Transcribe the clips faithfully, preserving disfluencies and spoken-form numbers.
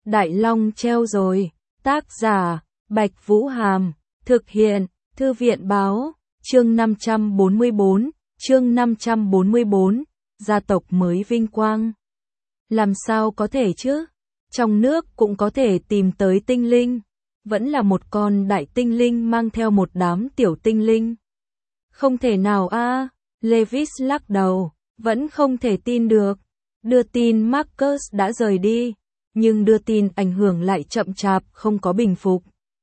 Đại Long treo rồi. Tác giả, Bạch Vũ Hàm. Thực hiện, Thư viện Báo. Chương năm trăm bốn mươi bốn. Chương năm trăm bốn mươi bốn. Gia tộc mới vinh quang. Làm sao có thể chứ? Trong nước cũng có thể tìm tới tinh linh. Vẫn là một con đại tinh linh mang theo một đám tiểu tinh linh. Không thể nào a, à. Levis lắc đầu, vẫn không thể tin được. Đưa tin Marcus đã rời đi, nhưng đưa tin ảnh hưởng lại chậm chạp không có bình phục.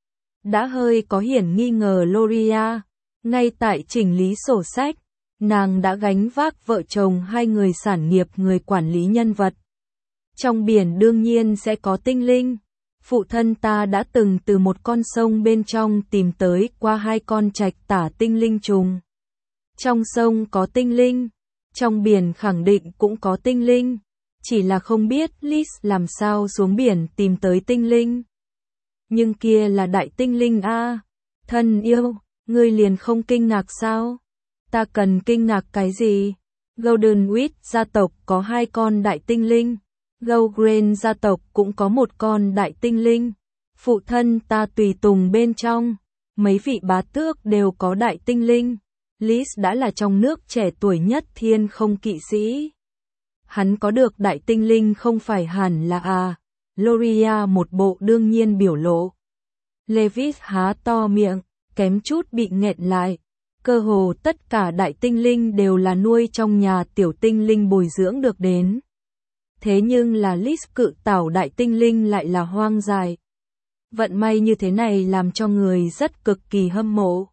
Đã hơi có hiển nghi ngờ Loria, ngay tại chỉnh lý sổ sách, nàng đã gánh vác vợ chồng hai người sản nghiệp người quản lý nhân vật. Trong biển đương nhiên sẽ có tinh linh. Phụ thân ta đã từng từ một con sông bên trong tìm tới qua hai con trạch tả tinh linh trùng. Trong sông có tinh linh, trong biển khẳng định cũng có tinh linh, chỉ là không biết Liz làm sao xuống biển tìm tới tinh linh. Nhưng kia là đại tinh linh a, à. Thân yêu, ngươi liền không kinh ngạc sao? Ta cần kinh ngạc cái gì? Golden Wheat gia tộc có hai con đại tinh linh. Gowgrain gia tộc cũng có một con đại tinh linh. Phụ thân ta tùy tùng bên trong, mấy vị bá tước đều có đại tinh linh. Liz đã là trong nước trẻ tuổi nhất thiên không kỵ sĩ. Hắn có được đại tinh linh không phải hẳn là à. Loria một bộ đương nhiên biểu lộ. Levis há to miệng, kém chút bị nghẹn lại. Cơ hồ tất cả đại tinh linh đều là nuôi trong nhà tiểu tinh linh bồi dưỡng được đến. Thế nhưng là Liz cự tảo đại tinh linh lại là hoang dại. Vận may như thế này làm cho người rất cực kỳ hâm mộ.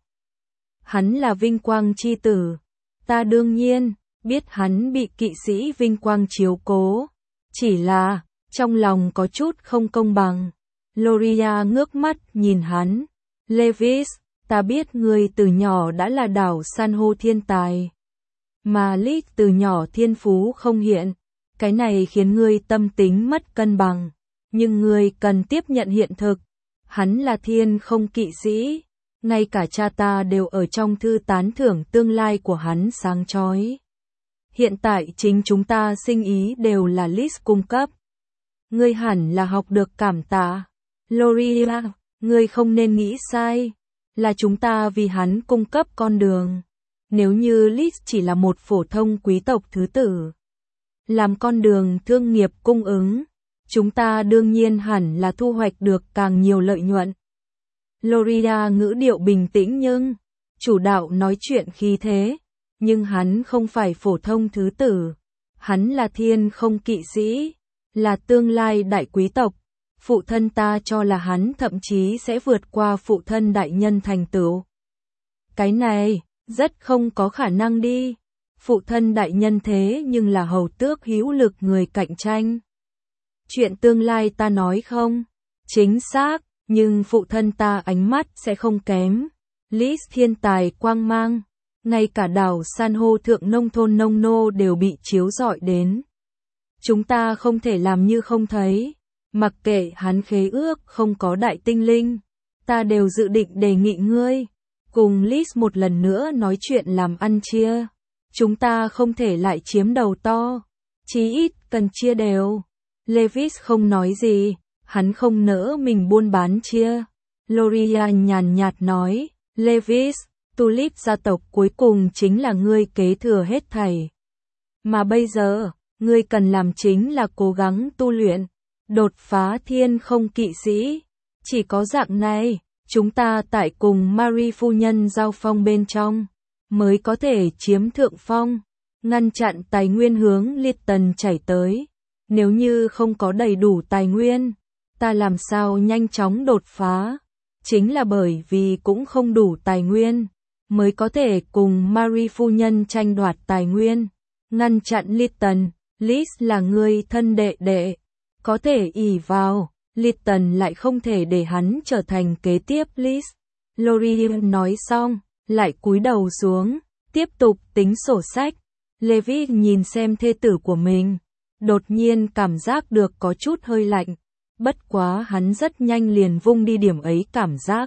Hắn là vinh quang chi tử. Ta đương nhiên biết hắn bị kỵ sĩ vinh quang chiếu cố. Chỉ là, trong lòng có chút không công bằng. Loria ngước mắt nhìn hắn. Levis, ta biết ngươi từ nhỏ đã là đảo san hô thiên tài. Mà Liz từ nhỏ thiên phú không hiện. Cái này khiến ngươi tâm tính mất cân bằng. Nhưng ngươi cần tiếp nhận hiện thực. Hắn là thiên không kỵ sĩ. Ngay cả cha ta đều ở trong thư tán thưởng tương lai của hắn sáng chói. Hiện tại chính chúng ta sinh ý đều là Liz cung cấp. Ngươi hẳn là học được cảm tạ. Loria, ngươi không nên nghĩ sai. Là chúng ta vì hắn cung cấp con đường. Nếu như Liz chỉ là một phổ thông quý tộc thứ tử, làm con đường thương nghiệp cung ứng, chúng ta đương nhiên hẳn là thu hoạch được càng nhiều lợi nhuận. Loria ngữ điệu bình tĩnh nhưng chủ đạo nói chuyện khí thế, nhưng hắn không phải phổ thông thứ tử, hắn là thiên không kỵ sĩ, là tương lai đại quý tộc. Phụ thân ta cho là hắn thậm chí sẽ vượt qua phụ thân đại nhân thành tựu. Cái này rất không có khả năng đi. Phụ thân đại nhân thế nhưng là hầu tước hữu lực người cạnh tranh. Chuyện tương lai ta nói không? Chính xác, nhưng phụ thân ta ánh mắt sẽ không kém. Liz thiên tài quang mang, ngay cả đảo san hô thượng nông thôn nông nô đều bị chiếu rọi đến. Chúng ta không thể làm như không thấy. Mặc kệ hắn khế ước không có đại tinh linh, ta đều dự định đề nghị ngươi cùng Liz một lần nữa nói chuyện làm ăn chia. Chúng ta không thể lại chiếm đầu to, chí ít cần chia đều. Levis không nói gì, hắn không nỡ mình buôn bán chia. Loria nhàn nhạt nói, Levis, Tulip gia tộc cuối cùng chính là ngươi kế thừa hết thảy. Mà bây giờ, ngươi cần làm chính là cố gắng tu luyện, đột phá thiên không kỵ sĩ. Chỉ có dạng này, chúng ta tại cùng Marie phu nhân giao phong bên trong, mới có thể chiếm thượng phong, ngăn chặn tài nguyên hướng Litton chảy tới. Nếu như không có đầy đủ tài nguyên, ta làm sao nhanh chóng đột phá? Chính là bởi vì cũng không đủ tài nguyên, mới có thể cùng Marie phu nhân tranh đoạt tài nguyên, ngăn chặn Litton. Liz là người thân đệ đệ, có thể ỷ vào, Litton lại không thể để hắn trở thành kế tiếp Liz. Loria nói xong, lại cúi đầu xuống, tiếp tục tính sổ sách. Levi nhìn xem thê tử của mình, đột nhiên cảm giác được có chút hơi lạnh, bất quá hắn rất nhanh liền vung đi điểm ấy cảm giác.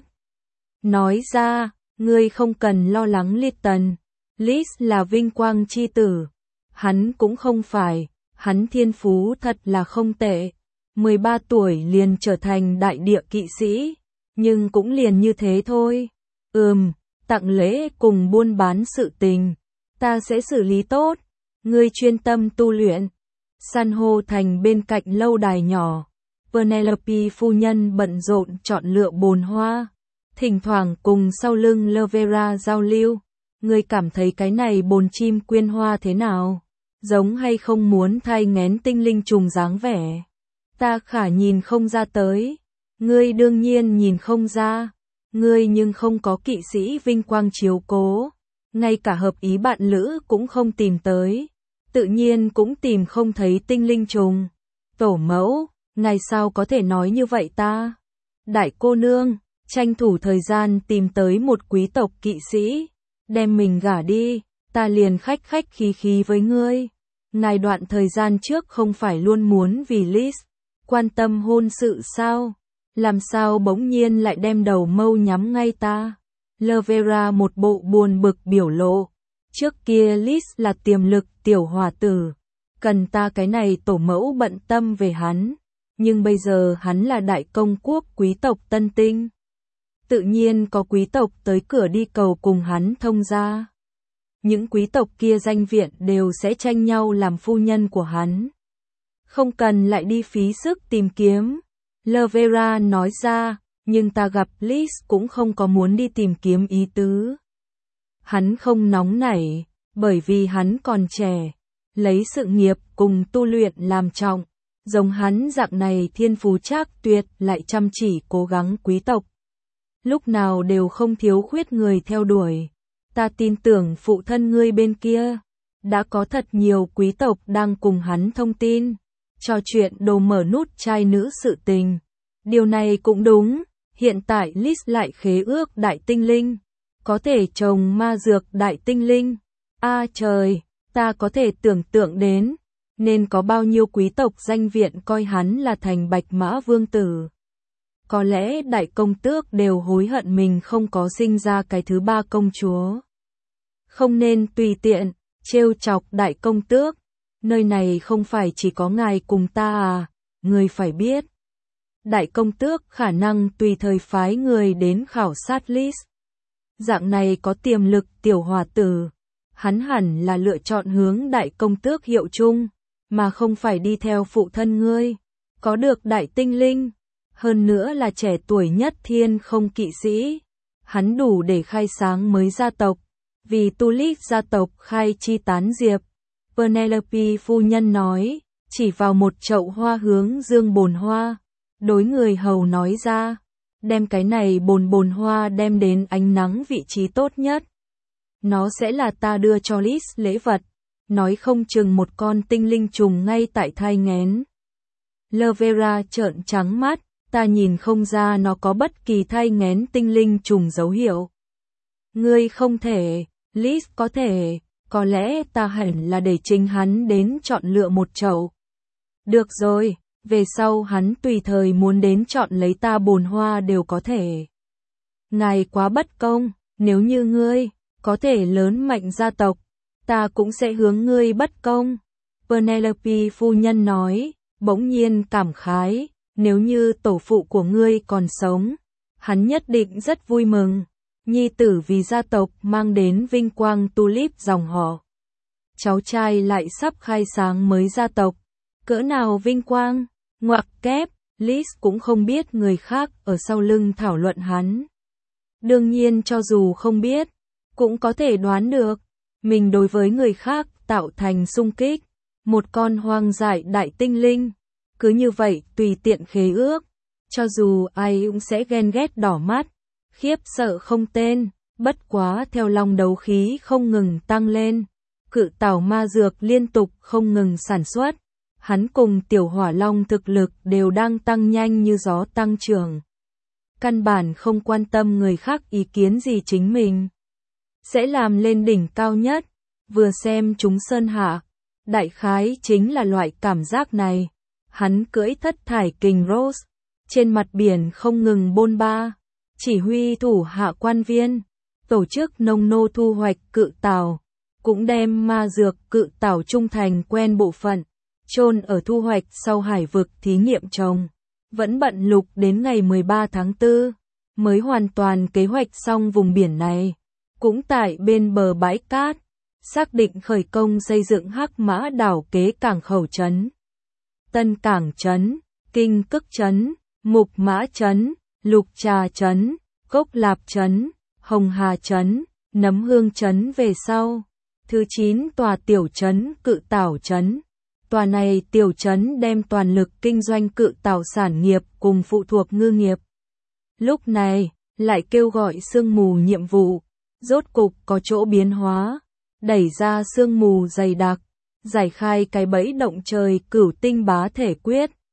Nói ra, ngươi không cần lo lắng Litton, Liz là vinh quang chi tử, hắn cũng không phải, hắn thiên phú thật là không tệ, mười ba tuổi liền trở thành đại địa kỵ sĩ, nhưng cũng liền như thế thôi. Ừm, tặng lễ cùng buôn bán sự tình, ta sẽ xử lý tốt, ngươi chuyên tâm tu luyện. San hô thành bên cạnh lâu đài nhỏ, Penelope phu nhân bận rộn chọn lựa bồn hoa, thỉnh thoảng cùng sau lưng Lovera giao lưu. Ngươi cảm thấy cái này bồn chim quyên hoa thế nào? Giống hay không muốn thai nghén tinh linh trùng dáng vẻ? Ta khả nhìn không ra tới. Ngươi đương nhiên nhìn không ra. Ngươi nhưng không có kỵ sĩ vinh quang chiếu cố. Ngay cả hợp ý bạn lữ cũng không tìm tới. Tự nhiên cũng tìm không thấy tinh linh trùng. Tổ mẫu, ngài sao có thể nói như vậy ta? Đại cô nương, tranh thủ thời gian tìm tới một quý tộc kỵ sĩ. Đem mình gả đi, ta liền khách khách khí khí với ngươi. Ngài đoạn thời gian trước không phải luôn muốn vì Liz quan tâm hôn sự sao? Làm sao bỗng nhiên lại đem đầu mâu nhắm ngay ta? Lovera một bộ buồn bực biểu lộ. Trước kia Liz là tiềm lực tiểu hòa tử, cần ta cái này tổ mẫu bận tâm về hắn. Nhưng bây giờ hắn là đại công quốc quý tộc Tân Tinh. Tự nhiên có quý tộc tới cửa đi cầu cùng hắn thông gia. Những quý tộc kia danh viện đều sẽ tranh nhau làm phu nhân của hắn. Không cần lại đi phí sức tìm kiếm. Lovera nói ra, nhưng ta gặp Liz cũng không có muốn đi tìm kiếm ý tứ. Hắn không nóng nảy, bởi vì hắn còn trẻ, lấy sự nghiệp cùng tu luyện làm trọng. Giống hắn dạng này thiên phú trác tuyệt lại chăm chỉ cố gắng quý tộc. Lúc nào đều không thiếu khuyết người theo đuổi. Ta tin tưởng phụ thân ngươi bên kia, đã có thật nhiều quý tộc đang cùng hắn thông tin, trò chuyện đồ mở nút trai nữ sự tình. Điều này cũng đúng, hiện tại Liz lại khế ước đại tinh linh, có thể trồng ma dược đại tinh linh. A à, trời, ta có thể tưởng tượng đến, nên có bao nhiêu quý tộc danh viện coi hắn là thành bạch mã vương tử. Có lẽ đại công tước đều hối hận mình không có sinh ra cái thứ ba công chúa. Không nên tùy tiện, trêu chọc đại công tước. Nơi này không phải chỉ có ngài cùng ta à, người phải biết. Đại công tước khả năng tùy thời phái người đến khảo sát Liz. Dạng này có tiềm lực tiểu hòa tử. Hắn hẳn là lựa chọn hướng đại công tước hiệu chung, mà không phải đi theo phụ thân ngươi. Có được đại tinh linh. Hơn nữa là trẻ tuổi nhất thiên không kỵ sĩ. Hắn đủ để khai sáng mới gia tộc. Vì Tulip gia tộc khai chi tán diệp. Penelope phu nhân nói, chỉ vào một chậu hoa hướng dương bồn hoa. Đối người hầu nói ra, đem cái này bồn bồn hoa đem đến ánh nắng vị trí tốt nhất. Nó sẽ là ta đưa cho Liz lễ vật. Nói không chừng một con tinh linh trùng ngay tại thai nghén. Lovera trợn trắng mắt. Ta nhìn không ra nó có bất kỳ thai nghén tinh linh trùng dấu hiệu. Ngươi không thể, Liz có thể, có lẽ ta hẳn là để chính hắn đến chọn lựa một chậu. Được rồi, về sau hắn tùy thời muốn đến chọn lấy ta bồn hoa đều có thể. Ngài quá bất công, nếu như ngươi có thể lớn mạnh gia tộc, ta cũng sẽ hướng ngươi bất công. Penelope phu nhân nói, bỗng nhiên cảm khái. Nếu như tổ phụ của ngươi còn sống, hắn nhất định rất vui mừng. Nhi tử vì gia tộc mang đến vinh quang Tulip dòng họ. Cháu trai lại sắp khai sáng mới gia tộc. Cỡ nào vinh quang, ngoặc kép, Liz cũng không biết người khác ở sau lưng thảo luận hắn. Đương nhiên cho dù không biết, cũng có thể đoán được. Mình đối với người khác tạo thành xung kích. Một con hoang dại đại tinh linh. Cứ như vậy tùy tiện khế ước, cho dù ai cũng sẽ ghen ghét đỏ mắt, khiếp sợ không tên, bất quá theo lòng đấu khí không ngừng tăng lên, cự tảo ma dược liên tục không ngừng sản xuất, hắn cùng tiểu hỏa long thực lực đều đang tăng nhanh như gió tăng trưởng. Căn bản không quan tâm người khác ý kiến gì chính mình, sẽ làm lên đỉnh cao nhất, vừa xem chúng sơn hạ, đại khái chính là loại cảm giác này. Hắn cưỡi thất thải kình Rose, trên mặt biển không ngừng bôn ba, chỉ huy thủ hạ quan viên, tổ chức nông nô thu hoạch cự tảo, cũng đem ma dược cự tảo trung thành quen bộ phận, chôn ở thu hoạch sau hải vực thí nghiệm trồng. Vẫn bận lục đến ngày mười ba tháng tư, mới hoàn toàn kế hoạch xong vùng biển này. Cũng tại bên bờ bãi cát, xác định khởi công xây dựng Hắc Mã đảo kế cảng khẩu trấn, Tân Cảng trấn, Kinh Cức trấn, Mục Mã trấn, Lục Trà trấn, Cốc Lạp trấn, Hồng Hà trấn, Nấm Hương trấn về sau. Thứ chín tòa tiểu trấn Cự Tảo trấn. Tòa này tiểu trấn đem toàn lực kinh doanh cự tảo sản nghiệp cùng phụ thuộc ngư nghiệp. Lúc này, lại kêu gọi sương mù nhiệm vụ, rốt cục có chỗ biến hóa, đẩy ra sương mù dày đặc, giải khai cái bẫy động trời cửu tinh bá thể quyết,